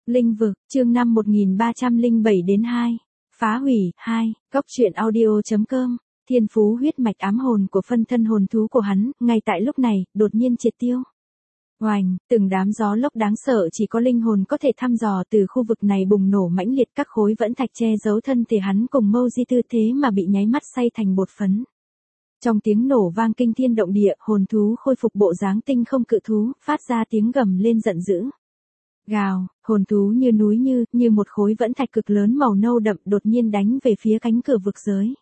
Linh vực, chương 5 1307-2. Phá hủy, 2, Cốc truyện audio.com. Thiên phú huyết mạch ám hồn của phân thân hồn thú của hắn, ngay tại lúc này, đột nhiên triệt tiêu. Oành, từng đám gió lốc đáng sợ chỉ có linh hồn có thể thăm dò từ khu vực này bùng nổ mãnh liệt, các khối vẫn thạch che giấu thân thể hắn cùng Mâu Di Tư thế mà bị nháy mắt xay thành bột phấn. Trong tiếng nổ vang kinh thiên động địa, hồn thú khôi phục bộ dáng tinh không cự thú, phát ra tiếng gầm lên giận dữ. Gào, hồn thú như núi như một khối vẫn thạch cực lớn màu nâu đậm đột nhiên đánh về phía cánh cửa vực giới.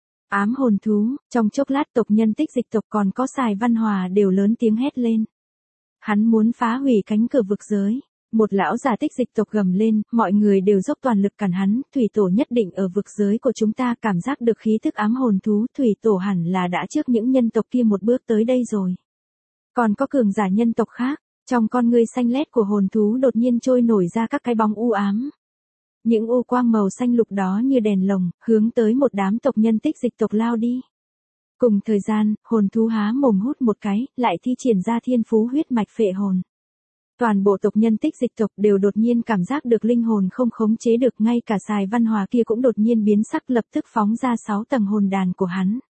Ám hồn thú, trong chốc lát tộc nhân Tích Dịch tộc còn có Sài Văn Hòa đều lớn tiếng hét lên. Hắn muốn phá hủy cánh cửa vực giới. Một lão già Tích Dịch tộc gầm lên, mọi người đều dốc toàn lực cản hắn, thủy tổ nhất định ở vực giới của chúng ta, cảm giác được khí thức ám hồn thú, thủy tổ hẳn là đã trước những nhân tộc kia một bước tới đây rồi. Còn có cường giả nhân tộc khác, trong con ngươi xanh lét của hồn thú đột nhiên trôi nổi ra các cái bóng u ám. Những u quang màu xanh lục đó như đèn lồng, hướng tới một đám tộc nhân Tích Dịch tộc lao đi. Cùng thời gian, hồn thú há mồm hút một cái, lại thi triển ra thiên phú huyết mạch phệ hồn. Toàn bộ tộc nhân Tích Dịch tộc đều đột nhiên cảm giác được linh hồn không khống chế được, ngay cả Sài Văn Hòa kia cũng đột nhiên biến sắc, lập tức phóng ra 6 tầng hồn đàn của hắn.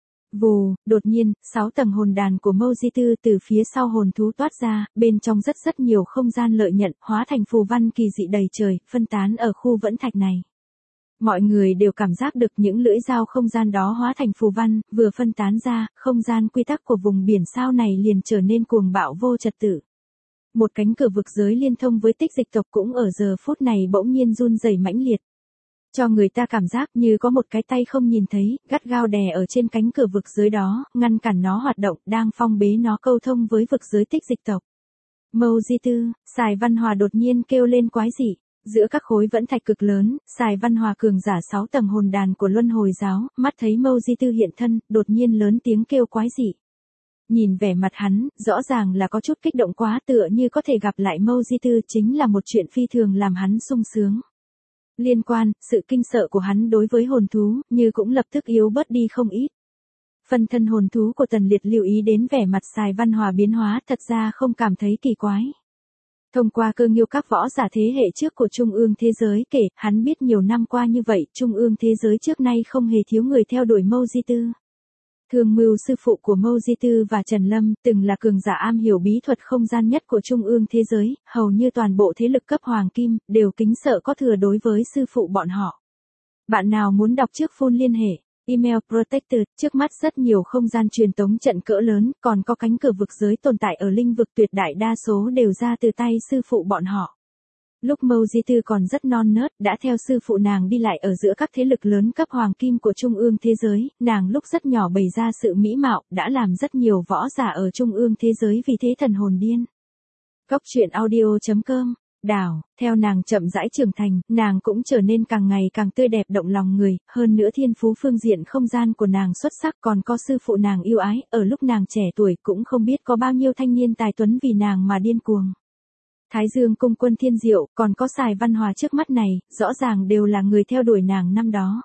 Vù, đột nhiên, 6 tầng hồn đàn của Mâu Di Tư từ phía sau hồn thú toát ra, bên trong rất nhiều không gian lợi nhận, hóa thành phù văn kỳ dị đầy trời, phân tán ở khu vẫn thạch này. Mọi người đều cảm giác được những lưỡi dao không gian đó hóa thành phù văn, vừa phân tán ra, không gian quy tắc của vùng biển sao này liền trở nên cuồng bạo vô trật tự. Một cánh cửa vực giới liên thông với Tích Dịch tộc cũng ở giờ phút này bỗng nhiên run rẩy mãnh liệt. Cho người ta cảm giác như có một cái tay không nhìn thấy, gắt gao đè ở trên cánh cửa vực giới đó, ngăn cản nó hoạt động, đang phong bế nó câu thông với vực giới Tích Dịch tộc. Mâu Di Tư, Sài Văn Hòa đột nhiên kêu lên quái dị. Giữa các khối vẫn thạch cực lớn, Sài Văn Hòa cường giả 6 tầng hồn đàn của Luân Hồi giáo, mắt thấy Mâu Di Tư hiện thân, đột nhiên lớn tiếng kêu quái dị. Nhìn vẻ mặt hắn, rõ ràng là có chút kích động quá, tựa như có thể gặp lại Mâu Di Tư chính là một chuyện phi thường làm hắn sung sướng. Liên quan, sự kinh sợ của hắn đối với hồn thú, như cũng lập tức yếu bớt đi không ít. Phân thân hồn thú của Tần Liệt lưu ý đến vẻ mặt Sài Văn Hòa biến hóa, thật ra không cảm thấy kỳ quái. Thông qua cơ nghiêu các võ giả thế hệ trước của Trung ương thế giới kể, hắn biết nhiều năm qua như vậy, Trung ương thế giới trước nay không hề thiếu người theo đuổi Mâu Di Tư. Thương Mưu sư phụ của Mâu Di Tư và Trần Lâm, từng là cường giả am hiểu bí thuật không gian nhất của Trung ương thế giới, hầu như toàn bộ thế lực cấp hoàng kim, đều kính sợ có thừa đối với sư phụ bọn họ. Bạn nào muốn đọc trước full liên hệ, email protected, trước mắt rất nhiều không gian truyền tống trận cỡ lớn, còn có cánh cửa vực giới tồn tại ở linh vực, tuyệt đại đa số đều ra từ tay sư phụ bọn họ. Lúc Mâu Di Tư còn rất non nớt, đã theo sư phụ nàng đi lại ở giữa các thế lực lớn cấp hoàng kim của Trung ương thế giới, nàng lúc rất nhỏ bày ra sự mỹ mạo, đã làm rất nhiều võ giả ở Trung ương thế giới vì thế thần hồn điên. Cốc truyện audio.com. Đảo, theo nàng chậm rãi trưởng thành, nàng cũng trở nên càng ngày càng tươi đẹp động lòng người, hơn nữa thiên phú phương diện không gian của nàng xuất sắc, còn có sư phụ nàng yêu ái, ở lúc nàng trẻ tuổi cũng không biết có bao nhiêu thanh niên tài tuấn vì nàng mà điên cuồng. Thái Dương cung quân Thiên Diệu, còn có Sài Văn Hòa trước mắt này, rõ ràng đều là người theo đuổi nàng năm đó.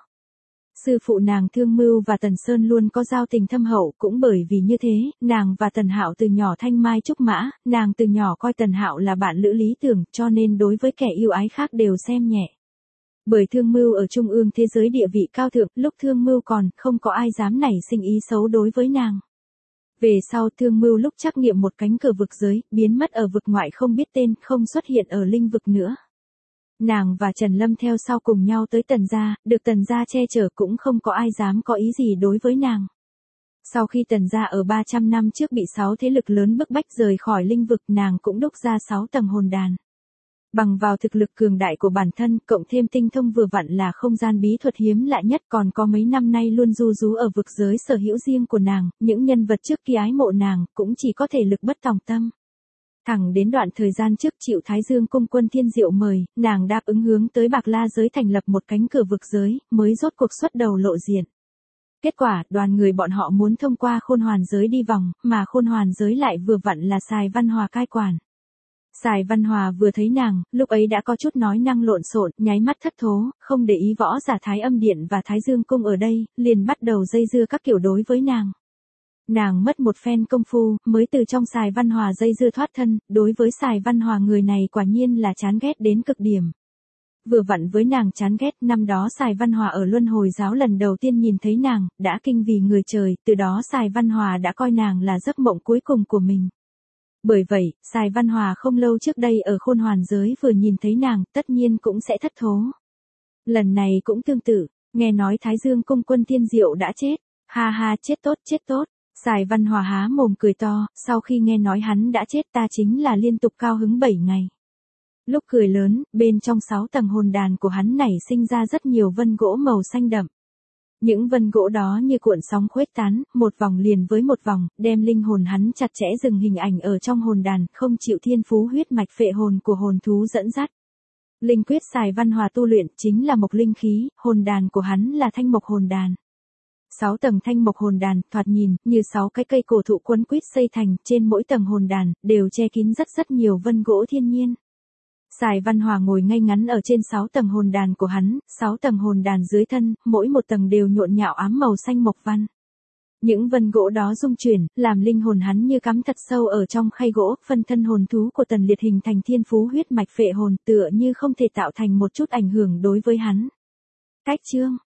Sư phụ nàng Thương Mưu và Tần Sơn luôn có giao tình thâm hậu, cũng bởi vì như thế, nàng và Tần Hạo từ nhỏ thanh mai trúc mã, nàng từ nhỏ coi Tần Hạo là bạn lữ lý tưởng, cho nên đối với kẻ yêu ái khác đều xem nhẹ. Bởi Thương Mưu ở Trung ương thế giới địa vị cao thượng, lúc Thương Mưu còn không có ai dám nảy sinh ý xấu đối với nàng. Về sau Thương Mưu lúc trắc nghiệm một cánh cửa vực giới, biến mất ở vực ngoại không biết tên, không xuất hiện ở linh vực nữa. Nàng và Trần Lâm theo sau cùng nhau tới Tần gia, được Tần gia che chở, cũng không có ai dám có ý gì đối với nàng. Sau khi Tần gia ở 300 năm trước bị 6 thế lực lớn bức bách rời khỏi linh vực, nàng cũng đúc ra 6 tầng hồn đàn. Bằng vào thực lực cường đại của bản thân, cộng thêm tinh thông vừa vặn là không gian bí thuật hiếm lạ nhất, còn có mấy năm nay luôn du rú ở vực giới sở hữu riêng của nàng, những nhân vật trước kia ái mộ nàng, cũng chỉ có thể lực bất tòng tâm. Thẳng đến đoạn thời gian trước chịu Thái Dương cung quân Thiên Diệu mời, nàng đáp ứng hướng tới Bạc La giới thành lập một cánh cửa vực giới, mới rốt cuộc xuất đầu lộ diện. Kết quả, đoàn người bọn họ muốn thông qua Khôn Hoàn giới đi vòng, mà Khôn Hoàn giới lại vừa vặn là Sài Văn Hòa cai quản. Sài Văn Hòa vừa thấy nàng, lúc ấy đã có chút nói năng lộn xộn, nháy mắt thất thố, không để ý võ giả Thái Âm Điện và Thái Dương cung ở đây, liền bắt đầu dây dưa các kiểu đối với nàng. Nàng mất một phen công phu, mới từ trong Sài Văn Hòa dây dưa thoát thân, đối với Sài Văn Hòa người này quả nhiên là chán ghét đến cực điểm. Vừa vặn với nàng chán ghét, năm đó Sài Văn Hòa ở Luân Hồi giáo lần đầu tiên nhìn thấy nàng, đã kinh vì người trời, từ đó Sài Văn Hòa đã coi nàng là giấc mộng cuối cùng của mình. Bởi vậy, Sài Văn Hòa không lâu trước đây ở Khôn Hoàn giới vừa nhìn thấy nàng, tất nhiên cũng sẽ thất thố. Lần này cũng tương tự, nghe nói Thái Dương cung quân Tiên Diệu đã chết, ha ha chết tốt. Sài Văn Hòa há mồm cười to, sau khi nghe nói hắn đã chết ta chính là liên tục cao hứng 7 ngày. Lúc cười lớn, bên trong 6 tầng hồn đàn của hắn nảy sinh ra rất nhiều vân gỗ màu xanh đậm. Những vân gỗ đó như cuộn sóng khuếch tán, một vòng liền với một vòng, đem linh hồn hắn chặt chẽ dừng hình ảnh ở trong hồn đàn, không chịu thiên phú huyết mạch phệ hồn của hồn thú dẫn dắt. Linh quyết Sài Văn Hòa tu luyện chính là mộc linh khí, hồn đàn của hắn là thanh mộc hồn đàn. 6 tầng thanh mộc hồn đàn, thoạt nhìn, như 6 cái cây cổ thụ quấn quýt xây thành, trên mỗi tầng hồn đàn, đều che kín rất nhiều vân gỗ thiên nhiên. Sài Văn Hòa ngồi ngay ngắn ở trên 6 tầng hồn đàn của hắn, 6 tầng hồn đàn dưới thân, mỗi một tầng đều nhộn nhạo ám màu xanh mộc văn. Những vân gỗ đó rung chuyển, làm linh hồn hắn như cắm thật sâu ở trong khay gỗ, phân thân hồn thú của Tần Liệt hình thành thiên phú huyết mạch phệ hồn, tựa như không thể tạo thành một chút ảnh hưởng đối với hắn. Cách chương